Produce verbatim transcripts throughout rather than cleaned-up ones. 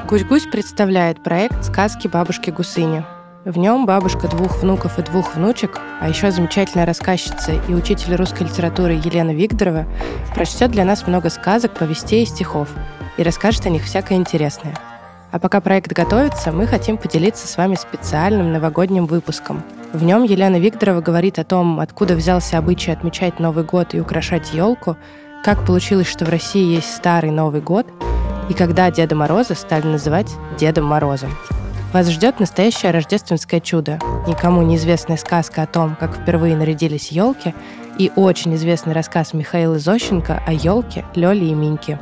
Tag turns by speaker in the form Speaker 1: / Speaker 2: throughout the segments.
Speaker 1: Гусь-Гусь представляет проект «Сказки бабушки Гусыни». В нем бабушка двух внуков и двух внучек, а еще замечательная рассказчица и учитель русской литературы Елена Вигдорова прочтет для нас много сказок, повестей и стихов и расскажет о них всякое интересное. А пока проект готовится, мы хотим поделиться с вами специальным новогодним выпуском. В нем Елена Вигдорова говорит о том, откуда взялся обычай отмечать Новый год и украшать елку, как получилось, что в России есть Старый Новый год, и когда Деда Мороза стали называть Дедом Морозом. Вас ждет настоящее рождественское чудо, никому неизвестная сказка о том, как впервые нарядились елки, и очень известный рассказ Михаила Зощенко о елке, Лёле и Миньке.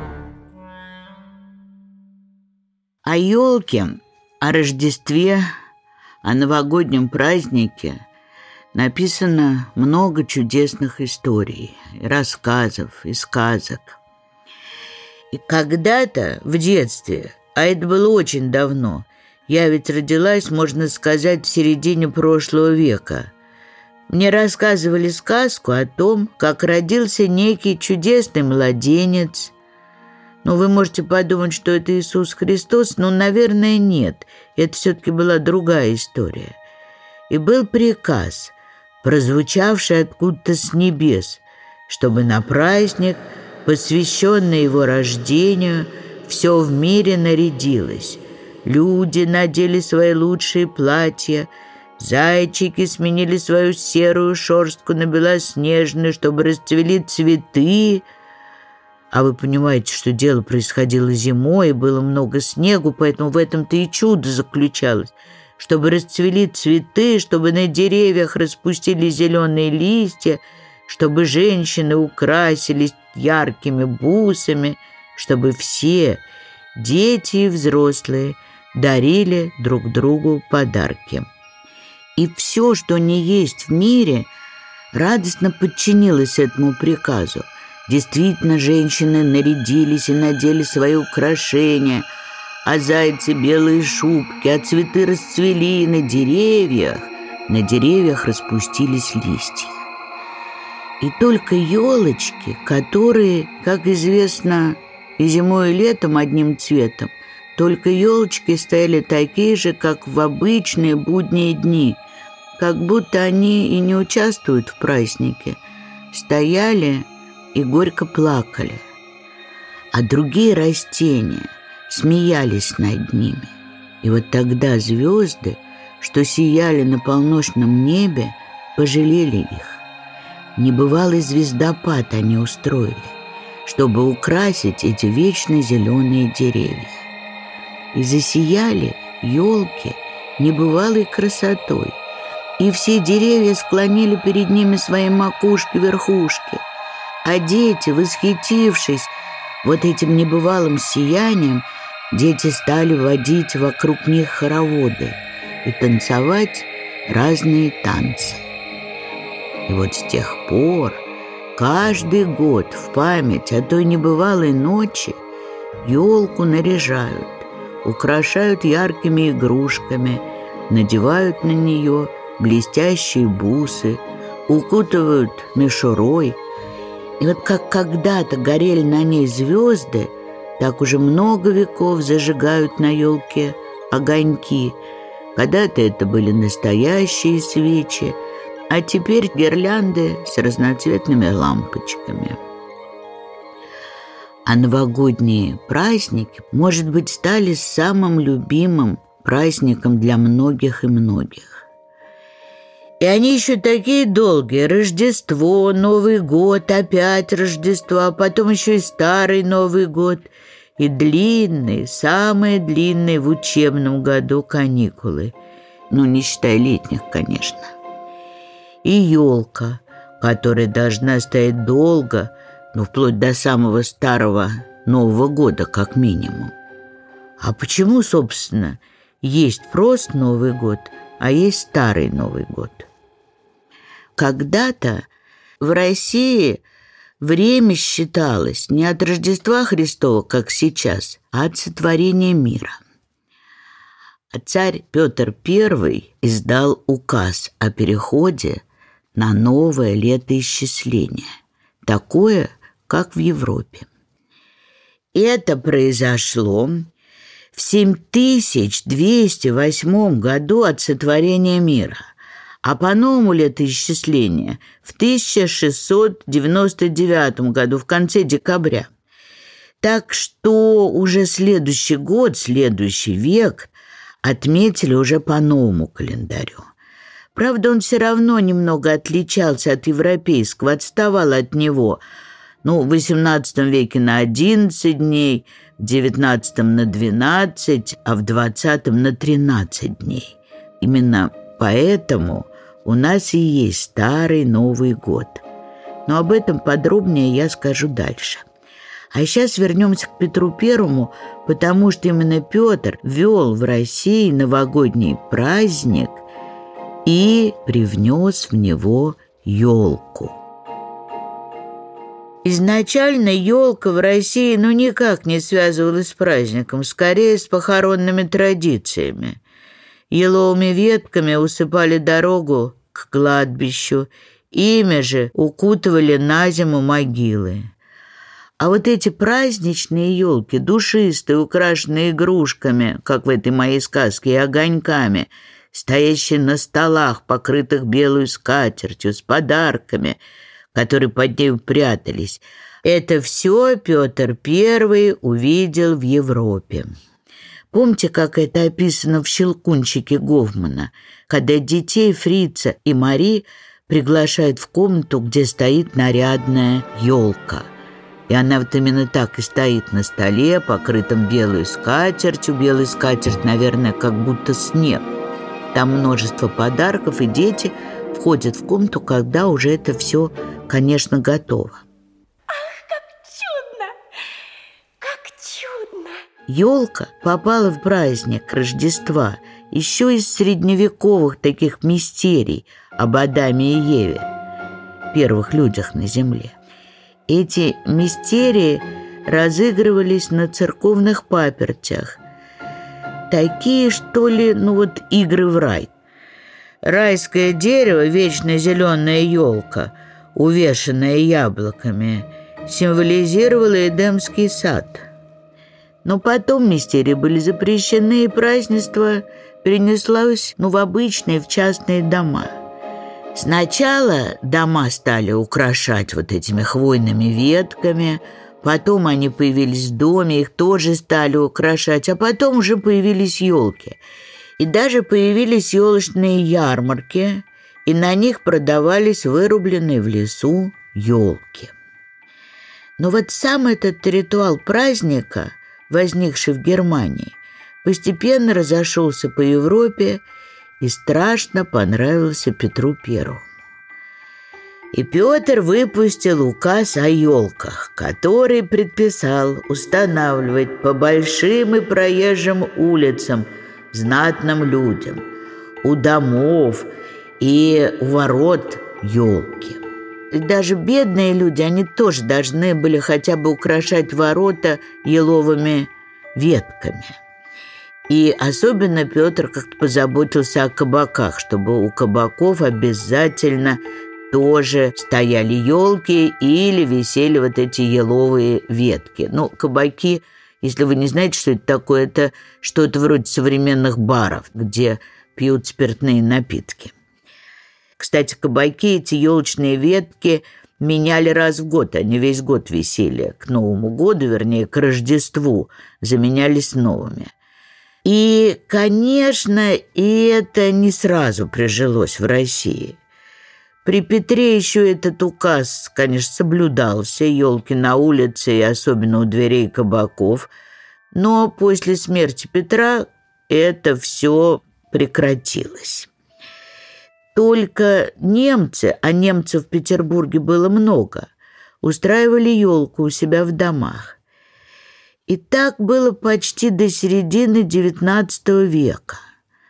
Speaker 2: О елке, о Рождестве, о новогоднем празднике написано много чудесных историй, рассказов и сказок. И когда-то в детстве, а это было очень давно, я ведь родилась, можно сказать, в середине прошлого века, мне рассказывали сказку о том, как родился некий чудесный младенец. Ну, вы можете подумать, что это Иисус Христос, но, наверное, нет. Это все-таки была другая история. И был приказ, прозвучавший откуда-то с небес, чтобы на праздник, посвященный его рождению, все в мире нарядилось. Люди надели свои лучшие платья, зайчики сменили свою серую шерстку на белоснежную, чтобы расцвели цветы. А вы понимаете, что дело происходило зимой, и было много снегу, поэтому в этом-то и чудо заключалось. Чтобы расцвели цветы, чтобы на деревьях распустили зеленые листья, чтобы женщины украсились яркими бусами, чтобы все, дети и взрослые, дарили друг другу подарки. И все, что не есть в мире, радостно подчинилось этому приказу. Действительно, женщины нарядились и надели свои украшения, а зайцы белые шубки, а цветы расцвели на деревьях, на деревьях распустились листья. И только елочки, которые, как известно, и зимой, и летом одним цветом, только елочки стояли такие же, как в обычные будние дни, как будто они и не участвуют в празднике, стояли и горько плакали. А другие растения смеялись над ними. И вот тогда звезды, что сияли на полночном небе, пожалели их. Небывалый звездопад они устроили, чтобы украсить эти вечно зеленые деревья. И засияли елки небывалой красотой, и все деревья склонили перед ними свои макушки-верхушки, а дети, восхитившись вот этим небывалым сиянием, дети стали водить вокруг них хороводы и танцевать разные танцы. И вот с тех пор каждый год в память о той небывалой ночи елку наряжают, украшают яркими игрушками, надевают на нее блестящие бусы, укутывают мишурой. И вот как когда-то горели на ней звезды, так уже много веков зажигают на елке огоньки. Когда-то это были настоящие свечи, а теперь гирлянды с разноцветными лампочками. А новогодние праздники, может быть, стали самым любимым праздником для многих и многих. И они еще такие долгие. Рождество, Новый год, опять Рождество, а потом еще и Старый Новый год. И длинные, самые длинные в учебном году каникулы. Ну, не считая летних, конечно. И елка, которая должна стоять долго, ну, вплоть до самого Старого Нового года, как минимум. А почему, собственно, есть просто Новый год, а есть Старый Новый год? Когда-то в России время считалось не от Рождества Христова, как сейчас, а от сотворения мира. А царь Петр Первый издал указ о переходе на новое летоисчисление, такое, как в Европе. Это произошло в семь тысяч двести восьмом году от сотворения мира, а по новому летоисчислению в тысяча шестьсот девяносто девятом году, в конце декабря. Так что уже следующий год, следующий век отметили уже по новому календарю. Правда, он все равно немного отличался от европейского, отставал от него. Ну, в восемнадцатом веке на одиннадцать дней, в девятнадцатом на двенадцать, а в двадцатом на тринадцать дней. Именно поэтому у нас и есть Старый Новый год. Но об этом подробнее я скажу дальше. А сейчас вернемся к Петру Первому, потому что именно Петр ввел в России новогодний праздник и привнес в него елку. Изначально елка в России ну никак не связывалась с праздником, скорее с похоронными традициями. Еловыми ветками усыпали дорогу к кладбищу, ими же укутывали на зиму могилы. А вот эти праздничные елки, душистые, украшенные игрушками, как в этой моей сказке, и огоньками, стоящие на столах, покрытых белой скатертью, с подарками, которые под ней прятались, это все Петр Первый увидел в Европе. Помните, как это описано в «Щелкунчике» Гофмана, когда детей Фрица и Мари приглашают в комнату, где стоит нарядная елка. И она вот именно так и стоит на столе, покрытом белой скатертью. Белая скатерть, наверное, как будто снег. Там множество подарков, и дети входят в комнату, когда уже это все, конечно, готово.
Speaker 3: Ах, как чудно! Как чудно!
Speaker 2: Елка попала в праздник Рождества еще из средневековых таких мистерий об Адаме и Еве, первых людях на земле. Эти мистерии разыгрывались на церковных папертях. Такие, что ли, ну вот игры в рай. Райское дерево, вечно зеленая елка, увешанная яблоками, символизировала Эдемский сад. Но потом мистерии были запрещены, и празднество перенеслось ну, в обычные, в частные дома. Сначала дома стали украшать вот этими хвойными ветками, потом они появились в доме, их тоже стали украшать, а потом уже появились елки. И даже появились елочные ярмарки, и на них продавались вырубленные в лесу елки. Но вот сам этот ритуал праздника, возникший в Германии, постепенно разошелся по Европе и страшно понравился Петру Первому. И Петр выпустил указ о елках, который предписал устанавливать по большим и проезжим улицам знатным людям, у домов и у ворот елки. И даже бедные люди, они тоже должны были хотя бы украшать ворота еловыми ветками. И особенно Петр как-то позаботился о кабаках, чтобы у кабаков обязательно тоже стояли елки или висели вот эти еловые ветки. Ну, кабаки, если вы не знаете, что это такое, это что-то вроде современных баров, где пьют спиртные напитки. Кстати, кабаки, эти елочные ветки меняли раз в год, они весь год висели. К Новому году, вернее, к Рождеству, заменялись новыми. И, конечно, и это не сразу прижилось в России. При Петре еще этот указ, конечно, соблюдался, елки на улице и особенно у дверей кабаков, но после смерти Петра это все прекратилось. Только немцы, а немцев в Петербурге было много, устраивали елку у себя в домах. И так было почти до середины девятнадцатого века.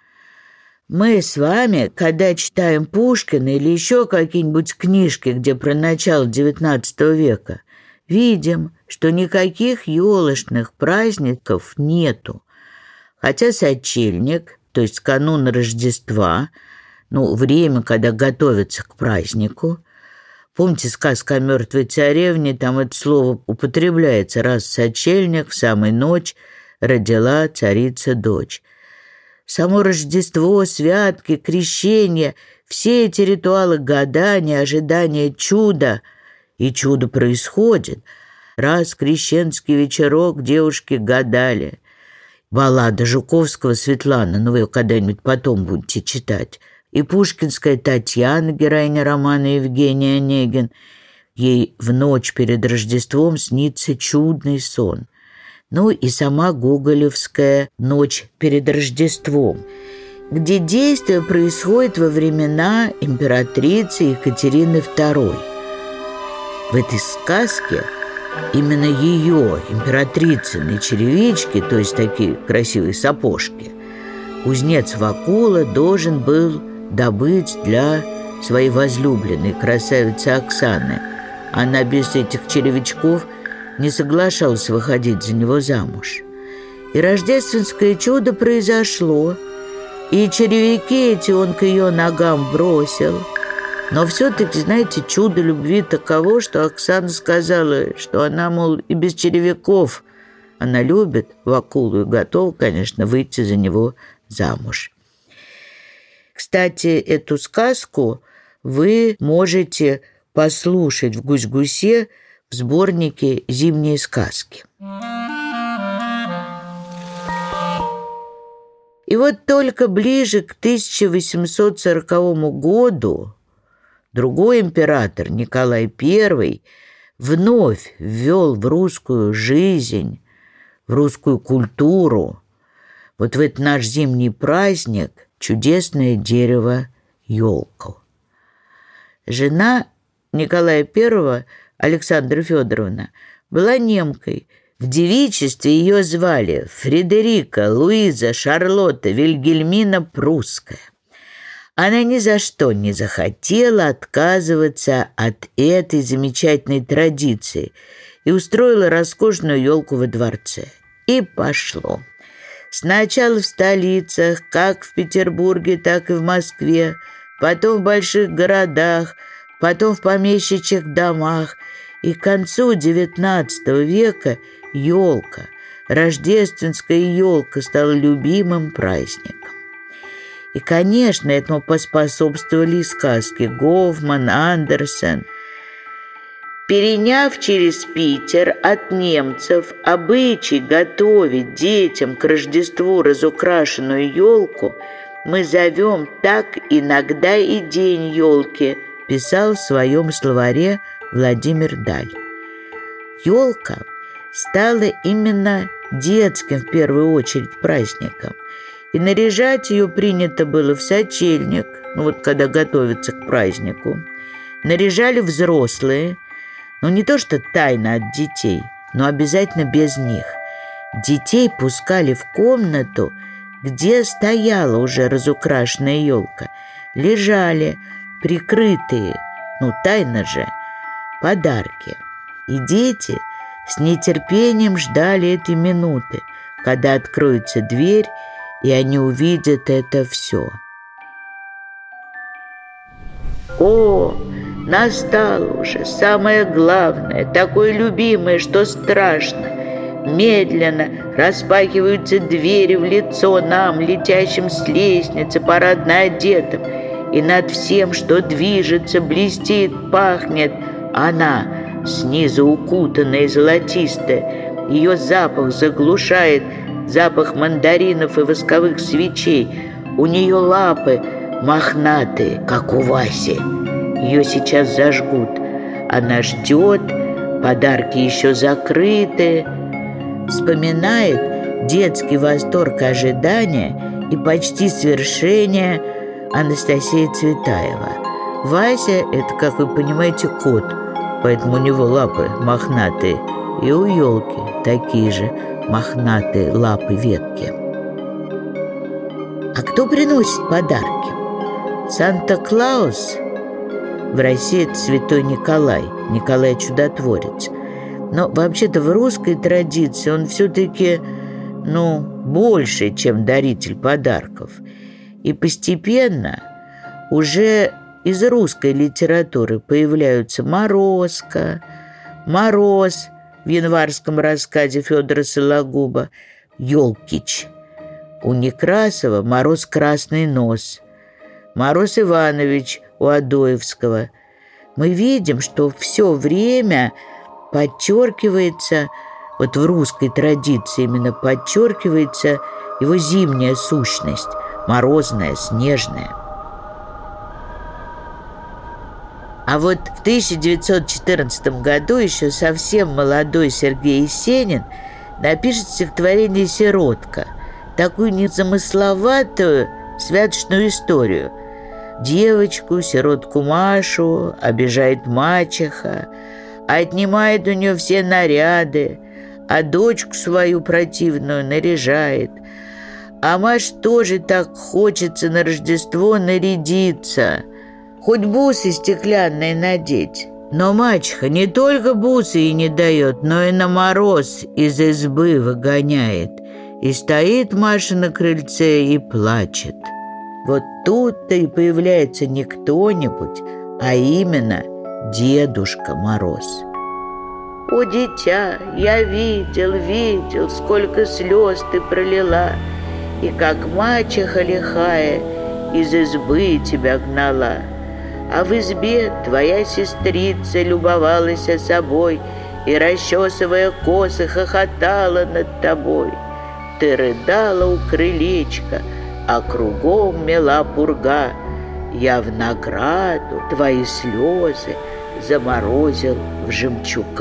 Speaker 2: Мы с вами, когда читаем Пушкина или еще какие-нибудь книжки, где про начало девятнадцатого века, видим, что никаких елочных праздников нету. Хотя сочельник, то есть канун Рождества, ну, время, когда готовятся к празднику. Помните сказку о мертвой царевне? Там это слово употребляется раз в сочельник, в самую ночь, родила царица дочь. Само Рождество, святки, крещение – все эти ритуалы гадания, ожидания чуда. И чудо происходит. Раз крещенский вечерок девушки гадали. Баллада Жуковского «Светлана», ну вы ее когда-нибудь потом будете читать. И пушкинская Татьяна, героиня романа Евгений Онегин. Ей в ночь перед Рождеством снится чудный сон. Ну и сама гоголевская «Ночь перед Рождеством», где действие происходит во времена императрицы Екатерины второй. В этой сказке именно ее, императрицыны черевички, то есть такие красивые сапожки, кузнец Вакула должен был добыть для своей возлюбленной, красавицы Оксаны. Она без этих черевичков не соглашалась выходить за него замуж. И рождественское чудо произошло, и черевики эти он к ее ногам бросил. Но все-таки, знаете, чудо любви таково, что Оксана сказала, что она, мол, и без черевиков она любит Вакулу и готова, конечно, выйти за него замуж. Кстати, эту сказку вы можете послушать в «Гусь-гусе» в сборнике «Зимние сказки». И вот только ближе к тысяча восемьсот сороковому году другой император, Николай Первый, вновь ввел в русскую жизнь, в русскую культуру, вот в этот наш зимний праздник, чудесное дерево елку. Жена Николая Первого, Александра Федоровна, была немкой. В девичестве ее звали Фредерика Луиза Шарлотта Вильгельмина Прусская. Она ни за что не захотела отказываться от этой замечательной традиции и устроила роскошную елку во дворце. И пошло. Сначала в столицах, как в Петербурге, так и в Москве, потом в больших городах, потом в помещичьих домах. И к концу девятнадцатого века елка, рождественская елка, стала любимым праздником. И, конечно, этому поспособствовали сказки Гофман, Андерсен. Переняв через Питер от немцев обычай готовить детям к Рождеству разукрашенную елку, мы зовем так иногда и день елки, писал в своем словаре Владимир Даль. Елка стала именно детским в первую очередь праздником. И наряжать ее принято было в сочельник, ну вот когда готовятся к празднику. Наряжали взрослые, но не то что тайно от детей, но обязательно без них. Детей пускали в комнату, где стояла уже разукрашенная елка. Лежали прикрытые, ну тайно же, подарки. И дети с нетерпением ждали этой минуты, когда откроется дверь, и они увидят это все. О, настало уже самое главное, такое любимое, что страшно. Медленно распахиваются двери в лицо нам, летящим с лестницы, парадно одетым, и над всем, что движется, блестит, пахнет она, снизу укутанная и золотистая. Ее запах заглушает запах мандаринов и восковых свечей. У нее лапы мохнатые, как у Васи. Ее сейчас зажгут. Она ждет, подарки еще закрыты. Вспоминает детский восторг ожидания и почти свершения Анастасия Цветаева. Вася – это, как вы понимаете, кот, поэтому у него лапы мохнатые. И у елки такие же мохнатые лапы ветки. А кто приносит подарки? Санта-Клаус. В России это святой Николай, Николай Чудотворец. Но вообще-то в русской традиции он все-таки, ну, больше, чем даритель подарков. И постепенно уже из русской литературы появляются Морозко, Мороз в январском рассказе Федора Сологуба, Ёлкич. У Некрасова Мороз красный нос. Мороз Иванович у Адоевского. Мы видим, что все время подчеркивается, вот в русской традиции именно подчеркивается его зимняя сущность, морозная, снежная. А вот в тысяча девятьсот четырнадцатом году еще совсем молодой Сергей Есенин напишет стихотворение «Сиротка», такую незамысловатую святочную историю. Девочку, сиротку Машу, обижает мачеха, отнимает у нее все наряды, а дочку свою противную наряжает. А Маш тоже так хочется на Рождество нарядиться, хоть бусы стеклянные надеть. Но мачеха не только бусы ей не дает, но и на мороз из избы выгоняет. И стоит Маша на крыльце и плачет. Вот тут-то и появляется не кто-нибудь, а именно Дедушка Мороз. «О, дитя, я видел, видел, сколько слез ты пролила, и как мачеха лихая из избы тебя гнала. А в избе твоя сестрица любовалась собой и, расчесывая косы, хохотала над тобой. Ты рыдала у крылечка, а кругом мела пурга. Я в награду твои слезы заморозил в жемчуга».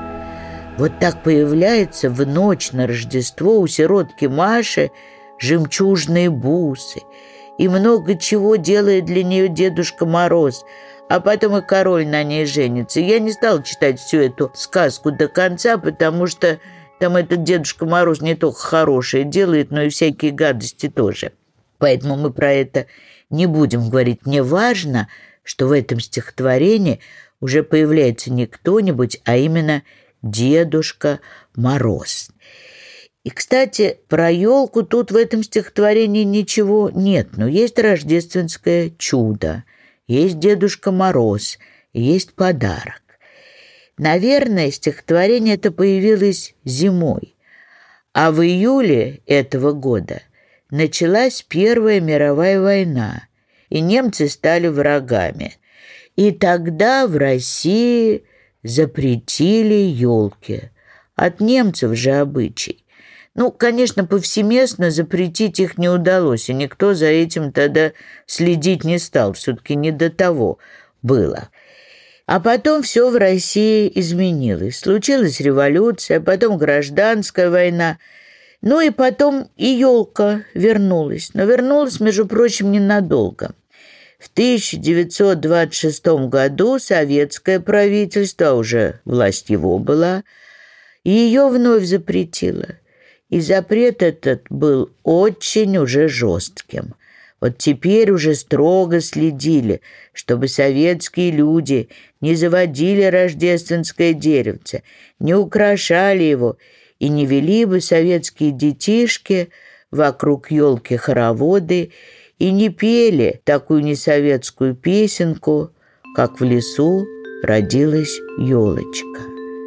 Speaker 2: Вот так появляется в ночь на Рождество у сиротки Маши жемчужные бусы, и много чего делает для нее Дедушка Мороз, а потом и король на ней женится. Я не стала читать всю эту сказку до конца, потому что там этот Дедушка Мороз не только хорошее делает, но и всякие гадости тоже. Поэтому мы про это не будем говорить. Мне важно, что в этом стихотворении уже появляется не кто-нибудь, а именно Дедушка Мороз. И, кстати, про елку тут в этом стихотворении ничего нет, но есть рождественское чудо, есть Дедушка Мороз, есть подарок. Наверное, стихотворение это появилось зимой, а в июле этого года началась Первая мировая война, и немцы стали врагами. И тогда в России запретили елки. От немцев же обычай. Ну, конечно, повсеместно запретить их не удалось, и никто за этим тогда следить не стал. Все-таки не до того было. А потом все в России изменилось. Случилась революция, потом гражданская война. Ну и потом и елка вернулась. Но вернулась, между прочим, ненадолго. В тысяча девятьсот двадцать шестом году советское правительство, уже власть его была, и ее вновь запретило. И запрет этот был очень уже жестким. Вот теперь уже строго следили, чтобы советские люди не заводили рождественское деревце, не украшали его и не вели бы советские детишки вокруг елки хороводы и не пели такую несоветскую песенку, как «В лесу родилась елочка».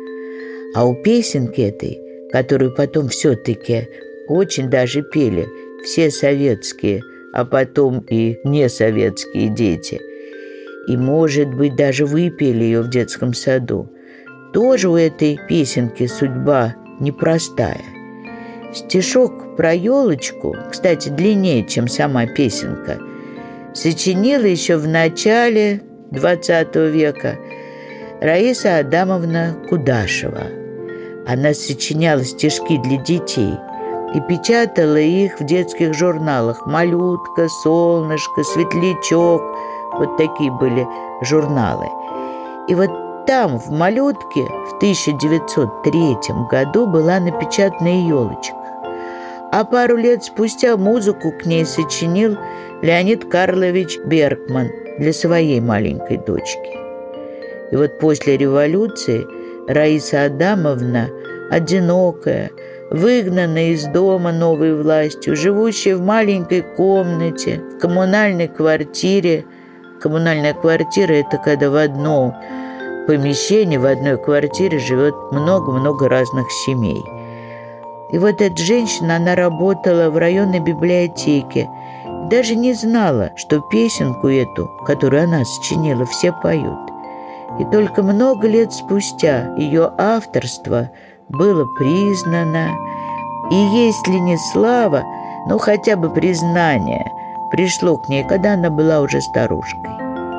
Speaker 2: А у песенки этой, которую потом все-таки очень даже пели все советские, а потом и несоветские дети, и, может быть, даже выпели ее в детском саду, тоже у этой песенки судьба непростая. Стишок про елочку, кстати, длиннее, чем сама песенка, сочинила еще в начале двадцатого века Раиса Адамовна Кудашева. Она сочиняла стишки для детей и печатала их в детских журналах «Малютка», «Солнышко», «Светлячок». Вот такие были журналы. И вот там, в «Малютке», в тысяча девятьсот третьем году была напечатана елочка. А пару лет спустя музыку к ней сочинил Леонид Карлович Бергман для своей маленькой дочки. И вот после революции Раиса Адамовна, одинокая, выгнанная из дома новой властью, живущая в маленькой комнате, в коммунальной квартире. Коммунальная квартира – это когда в одном помещении, в одной квартире живет много-много разных семей. И вот эта женщина, она работала в районной библиотеке, даже не знала, что песенку эту, которую она сочинила, все поют. И только много лет спустя ее авторство было признано, и если не слава, но хотя бы признание пришло к ней, когда она была уже старушкой.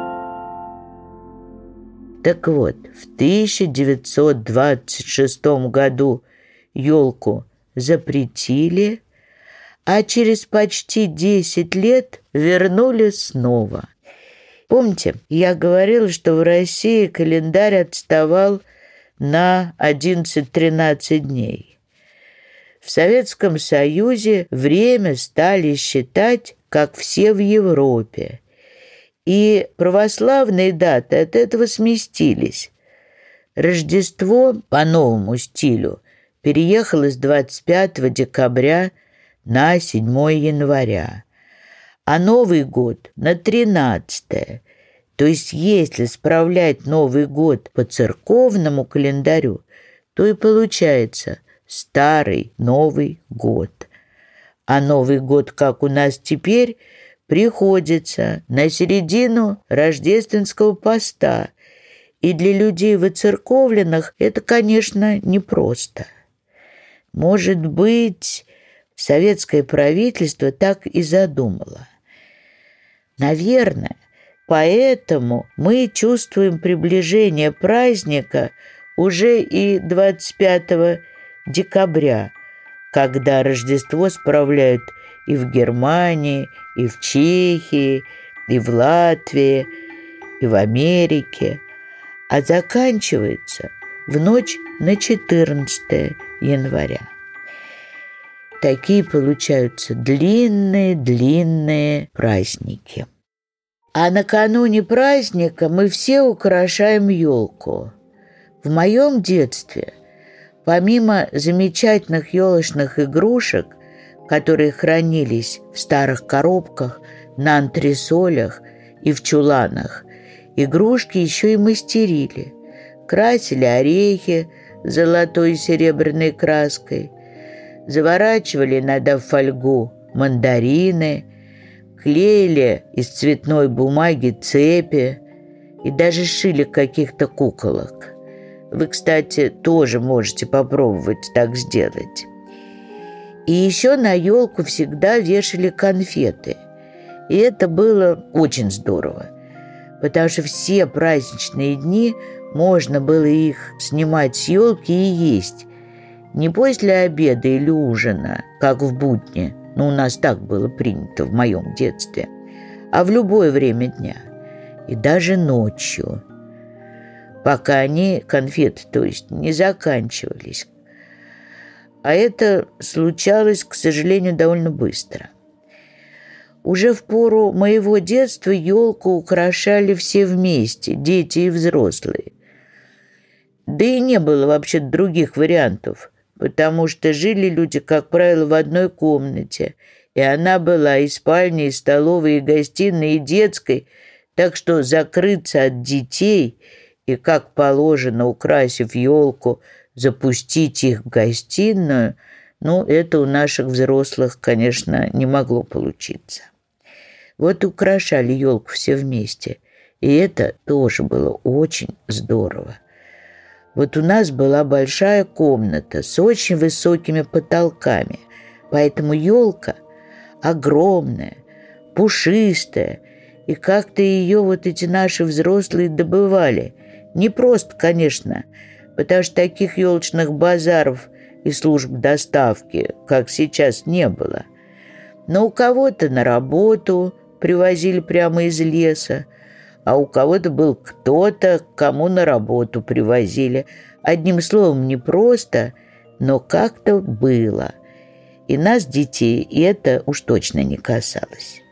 Speaker 2: Так вот, в тысяча девятьсот двадцать шестом году елку запретили, а через почти десять лет вернули снова. Помните, я говорила, что в России календарь отставал на одиннадцать-тринадцать дней. В Советском Союзе время стали считать, как все в Европе. И православные даты от этого сместились. Рождество по новому стилю переехало с двадцать пятого декабря на седьмое января, а Новый год на тринадцатое. То есть если справлять Новый год по церковному календарю, то и получается Старый Новый год. А Новый год, как у нас теперь, приходится на середину рождественского поста. И для людей выцерковленных это, конечно, непросто. Может быть, советское правительство так и задумало. Наверное, поэтому мы чувствуем приближение праздника уже и двадцать пятого декабря, когда Рождество справляют и в Германии, и в Чехии, и в Латвии, и в Америке, а заканчивается в ночь на четырнадцатое января. Такие получаются длинные-длинные праздники. А накануне праздника мы все украшаем елку. В моем детстве, помимо замечательных елочных игрушек, которые хранились в старых коробках, на антресолях и в чуланах, игрушки еще и мастерили. Красили орехи золотой и серебряной краской, заворачивали иногда в фольгу мандарины, клеили из цветной бумаги цепи и даже шили каких-то куколок. Вы, кстати, тоже можете попробовать так сделать. И еще на елку всегда вешали конфеты. И это было очень здорово, потому что все праздничные дни можно было их снимать с елки и есть. Не после обеда или ужина, как в будни, но у нас так было принято в моем детстве, а в любое время дня. И даже ночью, пока они, конфеты, то есть, не заканчивались. А это случалось, к сожалению, довольно быстро. Уже в пору моего детства елку украшали все вместе, дети и взрослые. Да и не было вообще других вариантов, потому что жили люди, как правило, в одной комнате, и она была и спальней, и столовой, и гостиной, и детской, так что закрыться от детей и, как положено, украсив елку, запустить их в гостиную, ну, это у наших взрослых, конечно, не могло получиться. Вот украшали елку все вместе, и это тоже было очень здорово. Вот у нас была большая комната с очень высокими потолками, поэтому елка огромная, пушистая, и как-то ее вот эти наши взрослые добывали. Не просто, конечно, потому что таких елочных базаров и служб доставки, как сейчас, не было. Но у кого-то на работу привозили прямо из леса, а у кого-то был кто-то, кому на работу привозили. Одним словом, не просто, но как-то было. И нас, детей, и это уж точно не касалось.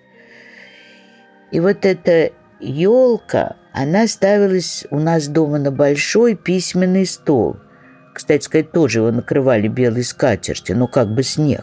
Speaker 2: И вот эта елка, она ставилась у нас дома на большой письменный стол. Кстати сказать, тоже его накрывали белой скатертью, ну как бы снег.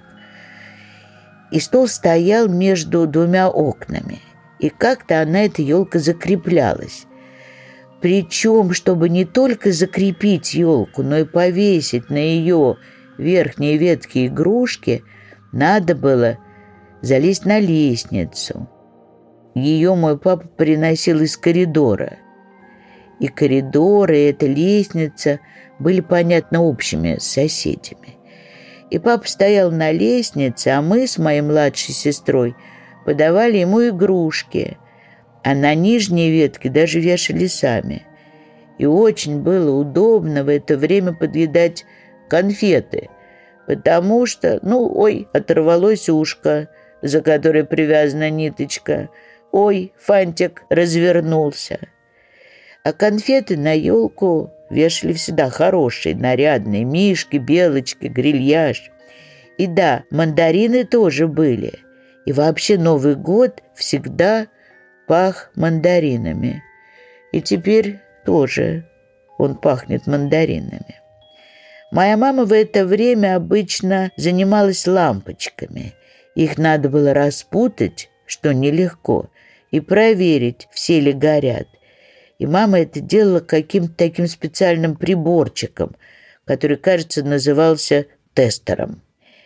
Speaker 2: И стол стоял между двумя окнами. И как-то она, эта елка, закреплялась. Причем, чтобы не только закрепить елку, но и повесить на ее верхние ветки игрушки, надо было залезть на лестницу. Ее мой папа приносил из коридора. И коридоры, и эта лестница были, понятно, общими с соседями. И папа стоял на лестнице, а мы с моей младшей сестрой подавали ему игрушки, а на нижние ветки даже вешали сами. И очень было удобно в это время подъедать конфеты, потому что, ну, ой, оторвалось ушко, за которое привязана ниточка, ой, фантик развернулся. А конфеты на елку вешали всегда хорошие, нарядные, мишки, белочки, грильяж. И да, мандарины тоже были. И вообще Новый год всегда пах мандаринами. И теперь тоже он пахнет мандаринами. Моя мама в это время обычно занималась лампочками. Их надо было распутать, что нелегко, и проверить, все ли горят. И мама это делала каким-то таким специальным приборчиком, который, кажется, назывался тестером.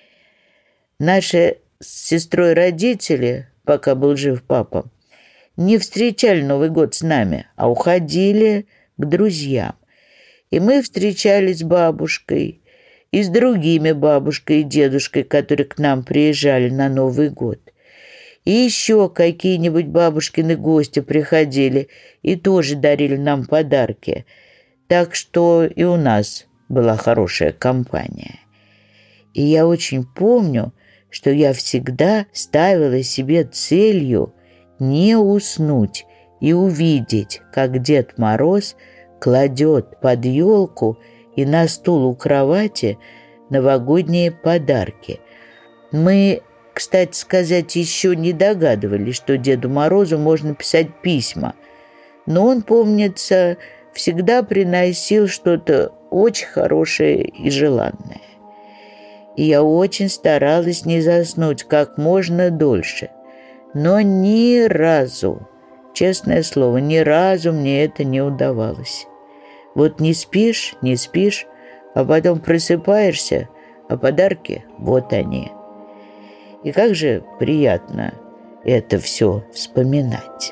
Speaker 2: Наши с сестрой родители, пока был жив папа, не встречали Новый год с нами, а уходили к друзьям. И мы встречались с бабушкой и с другими бабушкой и дедушкой, которые к нам приезжали на Новый год. И еще какие-нибудь бабушкины гости приходили и тоже дарили нам подарки. Так что и у нас была хорошая компания. И я очень помню, что я всегда ставила себе целью не уснуть и увидеть, как Дед Мороз кладет под елку и на стул у кровати новогодние подарки. Мы, кстати сказать, еще не догадывались, что Деду Морозу можно писать письма. Но он, помнится, всегда приносил что-то очень хорошее и желанное. И я очень старалась не заснуть как можно дольше. Но ни разу, честное слово, ни разу мне это не удавалось. Вот не спишь, не спишь, а потом просыпаешься, а подарки вот они. И как же приятно это все вспоминать.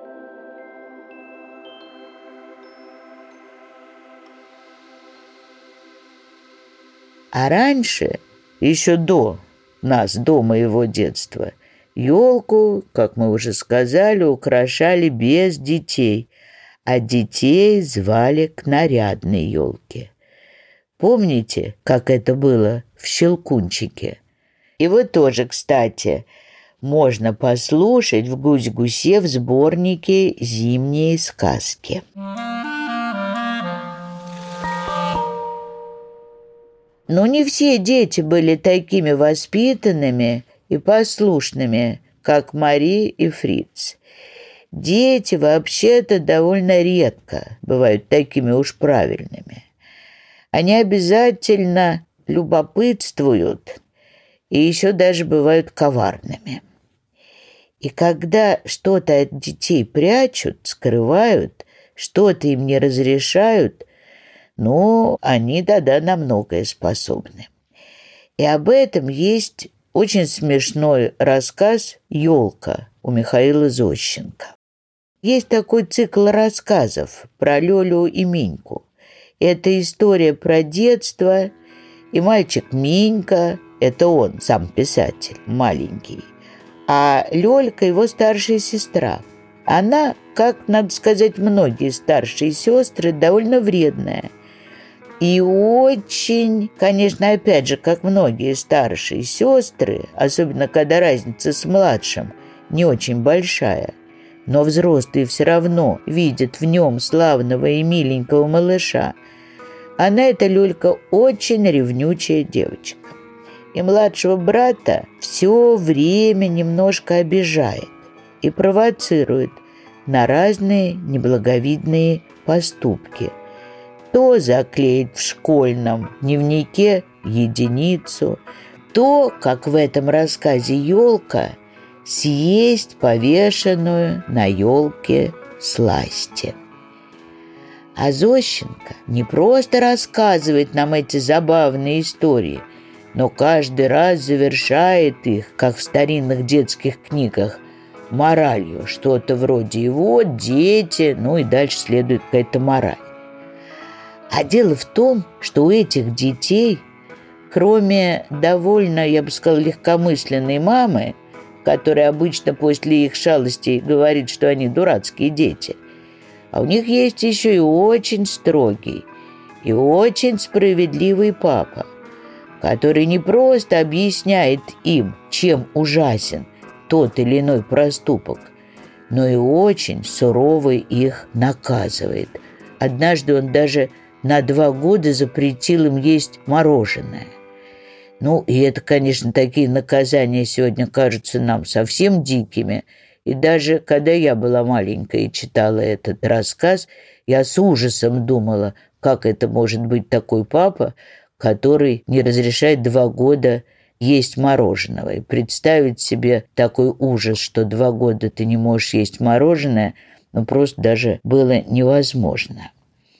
Speaker 2: А раньше, еще до нас, до моего детства, елку, как мы уже сказали, украшали без детей, а детей звали к нарядной елке. Помните, как это было в «Щелкунчике»? И вот тоже, кстати, можно послушать в «Гусь-гусе» в сборнике «Зимние сказки». Но не все дети были такими воспитанными и послушными, как Мари и Фриц. Дети вообще-то довольно редко бывают такими уж правильными. Они обязательно любопытствуют и еще даже бывают коварными. И когда что-то от детей прячут, скрывают, что-то им не разрешают, ну, они тогда на многое способны. И об этом есть очень смешной рассказ «Елка» у Михаила Зощенко. Есть такой цикл рассказов про Лёлю и Миньку. Это история про детство, и мальчик Минька, это он, сам писатель, маленький, а Лёлька его старшая сестра. Она, как, надо сказать, многие старшие сестры, довольно вредная. И очень, конечно, опять же, как многие старшие сестры, особенно когда разница с младшим не очень большая, но взрослые все равно видят в нем славного и миленького малыша. Она, эта Лёлька, очень ревнючая девочка. И младшего брата все время немножко обижает и провоцирует на разные неблаговидные поступки. То заклеить в школьном дневнике единицу, то, как в этом рассказе «Елка», съесть повешенную на елке сласти. А Зощенко не просто рассказывает нам эти забавные истории, но каждый раз завершает их, как в старинных детских книгах, моралью. Что-то вроде «и вот дети», ну и дальше следует какая-то мораль. А дело в том, что у этих детей, кроме довольно, я бы сказала, легкомысленной мамы, которая обычно после их шалостей говорит, что они дурацкие дети, а у них есть еще и очень строгий и очень справедливый папа, который не просто объясняет им, чем ужасен тот или иной проступок, но и очень сурово их наказывает. Однажды он даже на два года запретил им есть мороженое. Ну, и это, конечно, такие наказания сегодня кажутся нам совсем дикими. И даже когда я была маленькая и читала этот рассказ, я с ужасом думала, как это может быть такой папа, который не разрешает два года есть мороженого. И представить себе такой ужас, что два года ты не можешь есть мороженое, ну, просто даже было невозможно.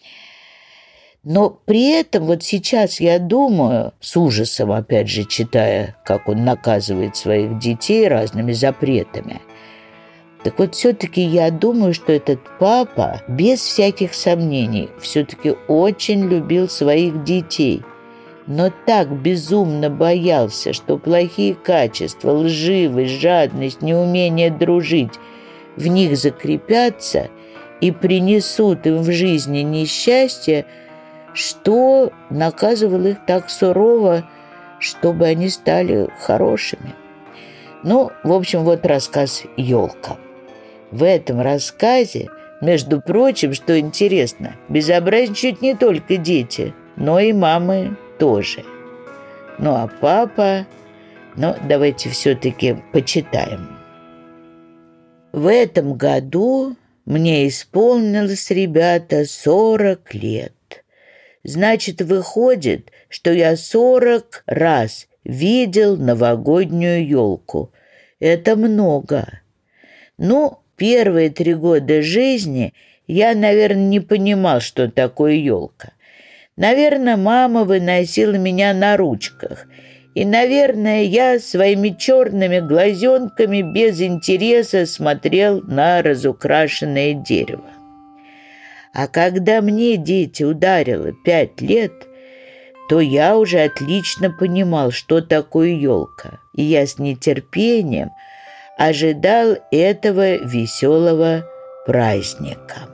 Speaker 2: Но при этом вот сейчас я думаю, с ужасом, опять же, читая, как он наказывает своих детей разными запретами, так вот все-таки я думаю, что этот папа, без всяких сомнений, все-таки очень любил своих детей, но так безумно боялся, что плохие качества, лживость, жадность, неумение дружить в них закрепятся и принесут им в жизни несчастье, что наказывал их так сурово, чтобы они стали хорошими. Ну, в общем, вот рассказ «Елка». В этом рассказе, между прочим, что интересно, безобразничают не только дети, но и мамы тоже. Ну, а папа... Ну, давайте все-таки почитаем. В этом году мне исполнилось, ребята, сорок лет. Значит, выходит, что я сорок раз видел новогоднюю елку. Это много. Ну, первые три года жизни я, наверное, не понимал, что такое елка. Наверное, мама выносила меня на ручках. И, наверное, я своими черными глазенками без интереса смотрел на разукрашенное дерево. А когда мне, дети, ударило пять лет, то я уже отлично понимал, что такое елка. И я с нетерпением ожидал этого веселого праздника.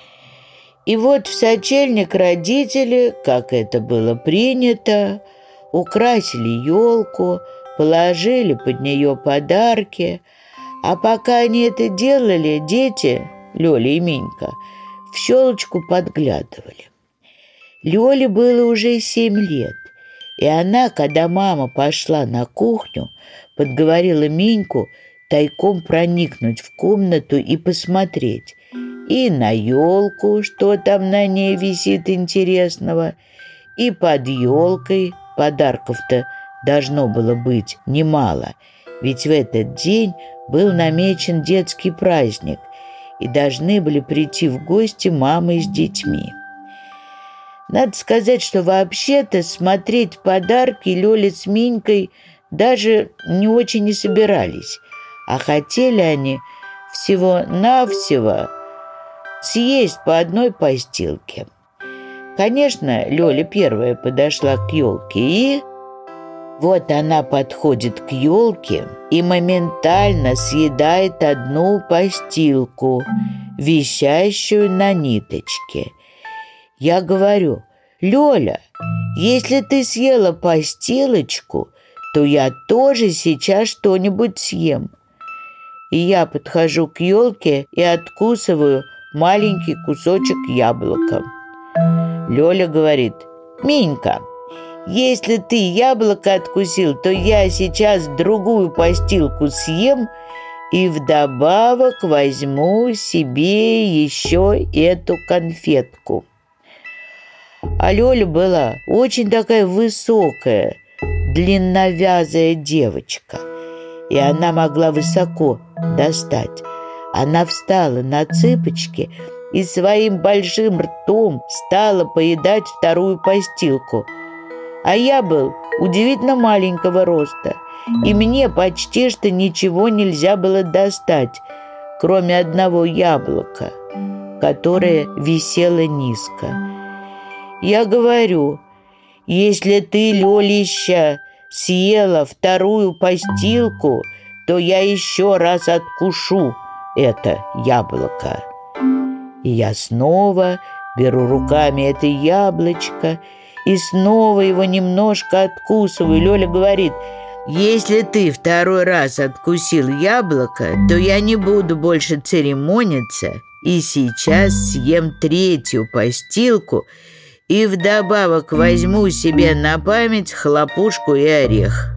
Speaker 2: И вот в сочельник родители, как это было принято, украсили елку, положили под нее подарки. А пока они это делали, дети, Лёля и Минька, в щелочку подглядывали. Лёле было уже семь лет, и она, когда мама пошла на кухню, подговорила Миньку тайком проникнуть в комнату и посмотреть и на елку, что там на ней висит интересного, и под елкой подарков-то должно было быть немало, ведь в этот день был намечен детский праздник, и должны были прийти в гости мамы с детьми. Надо сказать, что вообще-то смотреть подарки Лёля с Минькой даже не очень и собирались, а хотели они всего-навсего съесть по одной постилке. Конечно, Лёля первая подошла к елке, и вот она подходит к елке и моментально съедает одну постилку, висящую на ниточке. Я говорю: «Лёля, если ты съела постилочку, то я тоже сейчас что-нибудь съем». И я подхожу к елке и откусываю маленький кусочек яблока. Лёля говорит: «Минька, если ты яблоко откусил, то я сейчас другую постилку съем и вдобавок возьму себе еще эту конфетку». А Лёля была очень такая высокая, длинновязая девочка, и она могла высоко достать. Она встала на цыпочки и своим большим ртом стала поедать вторую постилку. А я был удивительно маленького роста, и мне почти что ничего нельзя было достать, кроме одного яблока, которое висело низко. Я говорю: если ты, Лёлища, съела вторую постилку, то я еще раз откушу это яблоко. И я снова беру руками это яблочко и снова его немножко откусываю. Лёля говорит: если ты второй раз откусил яблоко, то я не буду больше церемониться и сейчас съем третью постилку и вдобавок возьму себе на память хлопушку и орех.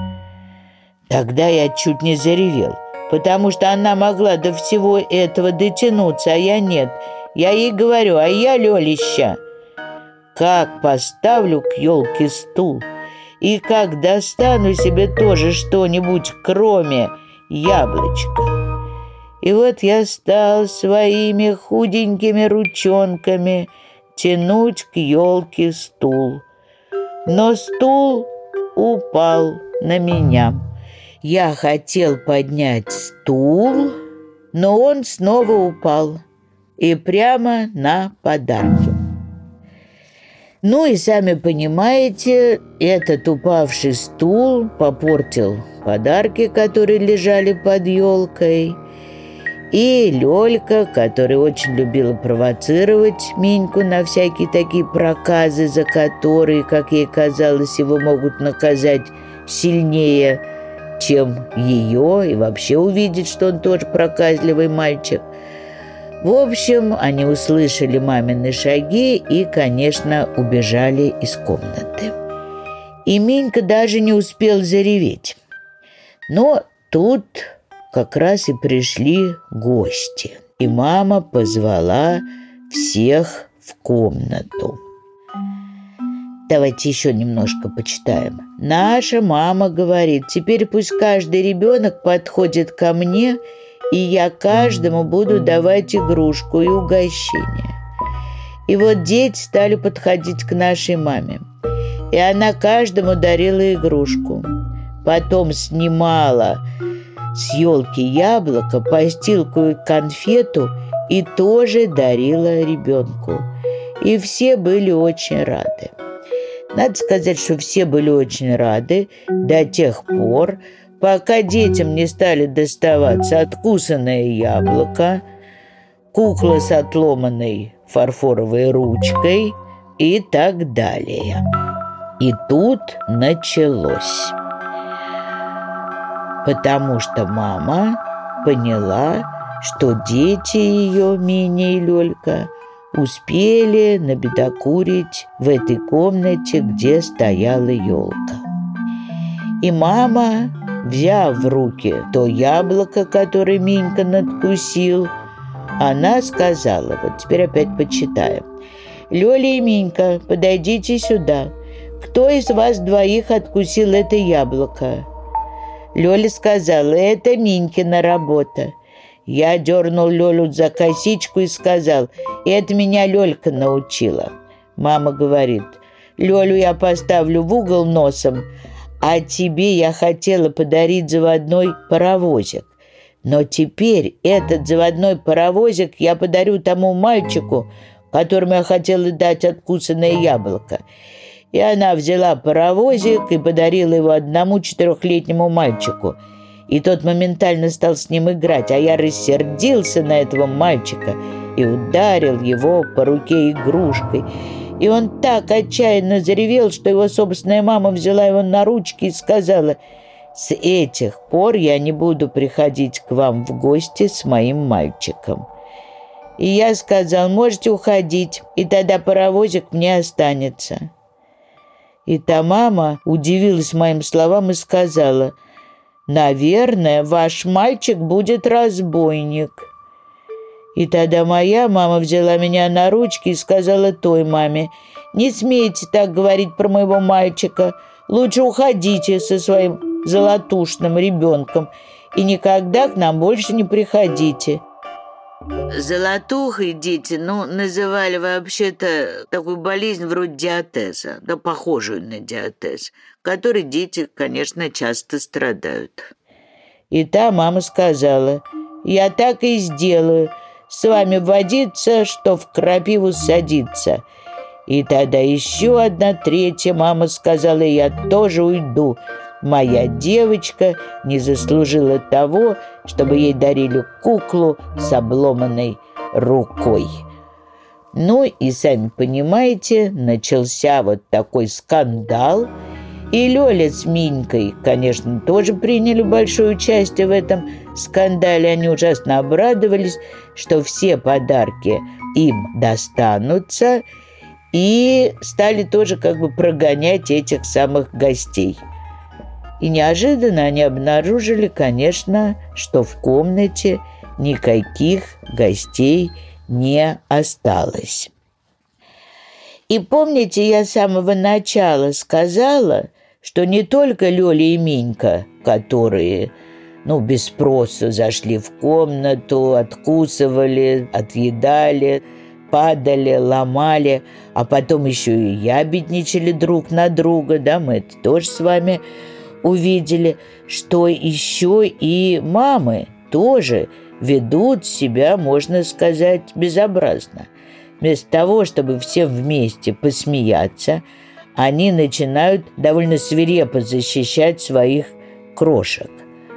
Speaker 2: Тогда я чуть не заревел, потому что она могла до всего этого дотянуться, а я нет. Я ей говорю: а я, Лёлища, как поставлю к елке стул и как достану себе тоже что-нибудь, кроме яблочка. И вот я стал своими худенькими ручонками тянуть к елке стул. Но стул упал на меня. Я хотел поднять стул, но он снова упал и прямо на подарки. Ну и сами понимаете, этот упавший стул попортил подарки, которые лежали под елкой. И Лёлька, которая очень любила провоцировать Миньку на всякие такие проказы, за которые, как ей казалось, его могут наказать сильнее, чем ее, и вообще увидеть, что он тоже проказливый мальчик. В общем, они услышали мамины шаги и, конечно, убежали из комнаты. И Минька даже не успел зареветь. Но тут как раз и пришли гости, и мама позвала всех в комнату. Давайте еще немножко почитаем. Наша мама говорит: теперь пусть каждый ребенок подходит ко мне, и я каждому буду давать игрушку и угощение. И вот дети стали подходить к нашей маме, и она каждому дарила игрушку. Потом снимала с елки яблоко, постилку и конфету и тоже дарила ребенку. И все были очень рады. Надо сказать, что все были очень рады до тех пор, пока детям не стали доставаться откусанное яблоко, кукла с отломанной фарфоровой ручкой и так далее. И тут началось. Потому что мама поняла, что дети ее, Миня и Лёлька, успели набедокурить в этой комнате, где стояла елка. И мама, взяв в руки то яблоко, которое Минька надкусил, она сказала, вот теперь опять почитаем: «Лёля и Минька, подойдите сюда. Кто из вас двоих откусил это яблоко?» Лёля сказала: «Это Минькина работа». Я дернул Лёлю за косичку и сказал: «Это меня Лёлька научила». Мама говорит: «Лёлю я поставлю в угол носом, а тебе я хотела подарить заводной паровозик. Но теперь этот заводной паровозик я подарю тому мальчику, которому я хотела дать откусанное яблоко». И она взяла паровозик и подарила его одному четырехлетнему мальчику. И тот моментально стал с ним играть, а я рассердился на этого мальчика и ударил его по руке игрушкой. И он так отчаянно заревел, что его собственная мама взяла его на ручки и сказала: «С этих пор я не буду приходить к вам в гости с моим мальчиком». И я сказал: «Можете уходить, и тогда паровозик мне останется». И та мама удивилась моим словам и сказала: «Наверное, ваш мальчик будет разбойник». И тогда моя мама взяла меня на ручки и сказала той маме: «Не смейте так говорить про моего мальчика. Лучше уходите со своим золотушным ребенком и никогда к нам больше не приходите». Золотухой дети, ну, называли вообще-то такую болезнь вроде диатеза, да, похожую на диатез, которой дети, конечно, часто страдают. И та мама сказала: «Я так и сделаю, с вами водиться, что в крапиву садиться». И тогда еще одна третья мама сказала: «Я тоже уйду. Моя девочка не заслужила того, чтобы ей дарили куклу с обломанной рукой». Ну и, сами понимаете, начался вот такой скандал. И Лёля с Минькой, конечно, тоже приняли большое участие в этом скандале. Они ужасно обрадовались, что все подарки им достанутся, и стали тоже как бы прогонять этих самых гостей. И неожиданно они обнаружили, конечно, что в комнате никаких гостей не осталось. И помните, я с самого начала сказала, что не только Лёля и Минька, которые, ну, без спроса зашли в комнату, откусывали, отъедали, падали, ломали, а потом еще и ябедничали друг на друга, да, мы это тоже с вами увидели, что еще и мамы тоже ведут себя, можно сказать, безобразно. Вместо того, чтобы все вместе посмеяться, они начинают довольно свирепо защищать своих крошек.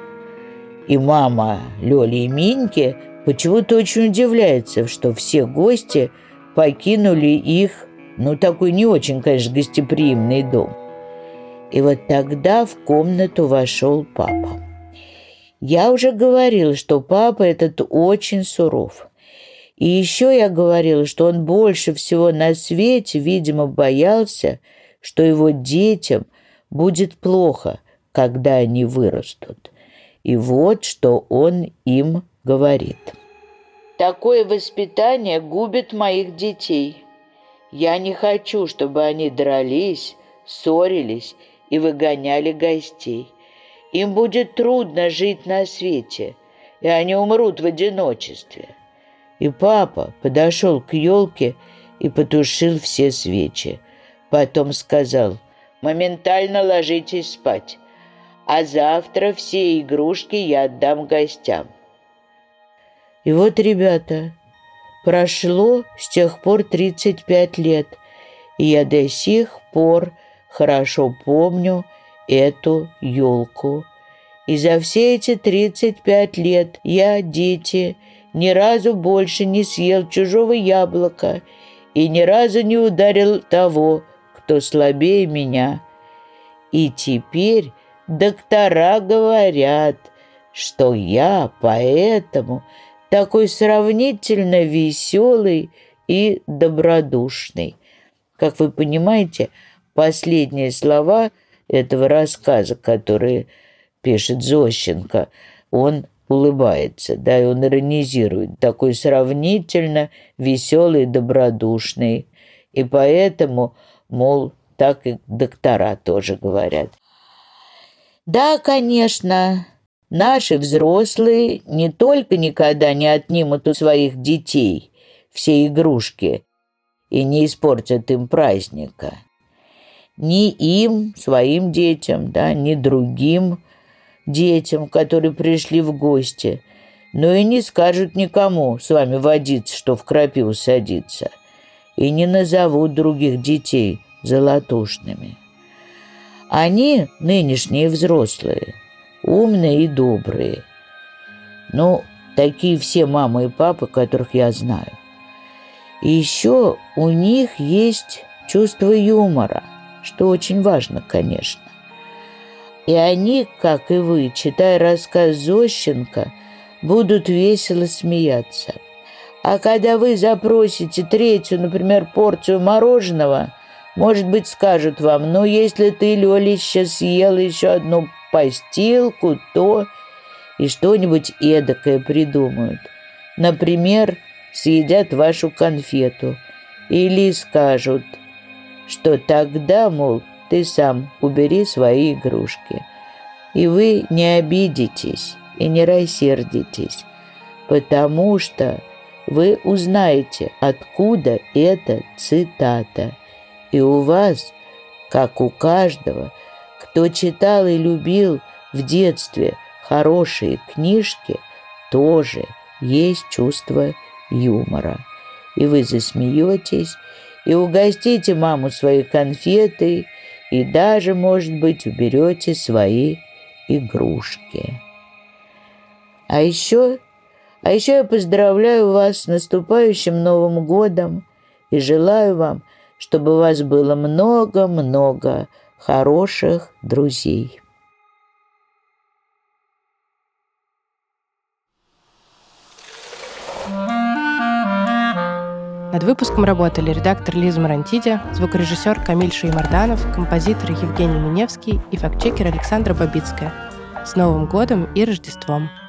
Speaker 2: И мама Лёли и Миньки почему-то очень удивляется, что все гости покинули их, ну, такой не очень, конечно, гостеприимный дом. И вот тогда в комнату вошел папа. Я уже говорила, что папа этот очень суров. И еще я говорила, что он больше всего на свете, видимо, боялся, что его детям будет плохо, когда они вырастут. И вот что он им говорит. «Такое воспитание губит моих детей. Я не хочу, чтобы они дрались, ссорились и выгоняли гостей. Им будет трудно жить на свете, и они умрут в одиночестве». И папа подошел к елке и потушил все свечи. Потом сказал: «Моментально ложитесь спать, а завтра все игрушки я отдам гостям». И вот, ребята, прошло с тех пор тридцать пять лет, и я до сих пор хорошо помню эту елку. И за все эти тридцать пять лет я, дети, ни разу больше не съел чужого яблока и ни разу не ударил того, кто слабее меня. И теперь доктора говорят, что я поэтому такой сравнительно веселый и добродушный. Как вы понимаете, последние слова этого рассказа, который пишет Зощенко, он улыбается, да, и он иронизирует, такой сравнительно веселый, добродушный. И поэтому, мол, так и доктора тоже говорят. Да, конечно, наши взрослые не только никогда не отнимут у своих детей все игрушки и не испортят им праздника. Ни им, своим детям, да, ни другим детям, которые пришли в гости, но и не скажут никому с вами водиться, что в крапиву садиться, и не назовут других детей золотушными. Они, нынешние взрослые, умные и добрые. Ну, такие все мамы и папы, которых я знаю. И еще у них есть чувство юмора, что очень важно, конечно. И они, как и вы, читая рассказ Зощенко, будут весело смеяться. А когда вы запросите третью, например, порцию мороженого, может быть, скажут вам: ну, если ты, Лёлища, съела еще одну постилку, то... И что-нибудь эдакое придумают. Например, съедят вашу конфету. Или скажут, что тогда, мол, ты сам убери свои игрушки. И вы не обидитесь и не рассердитесь, потому что вы узнаете, откуда эта цитата. И у вас, как у каждого, кто читал и любил в детстве хорошие книжки, тоже есть чувство юмора. И вы засмеетесь, и угостите маму своей конфетой, и даже, может быть, уберете свои игрушки. А еще, а еще я поздравляю вас с наступающим Новым годом и желаю вам, чтобы у вас было много-много хороших друзей.
Speaker 1: Над выпуском работали редактор Лиза Марантиди, звукорежиссер Камиль Шеймарданов, композитор Евгений Миневский и фактчекер Александра Бабицкая. С Новым годом и Рождеством!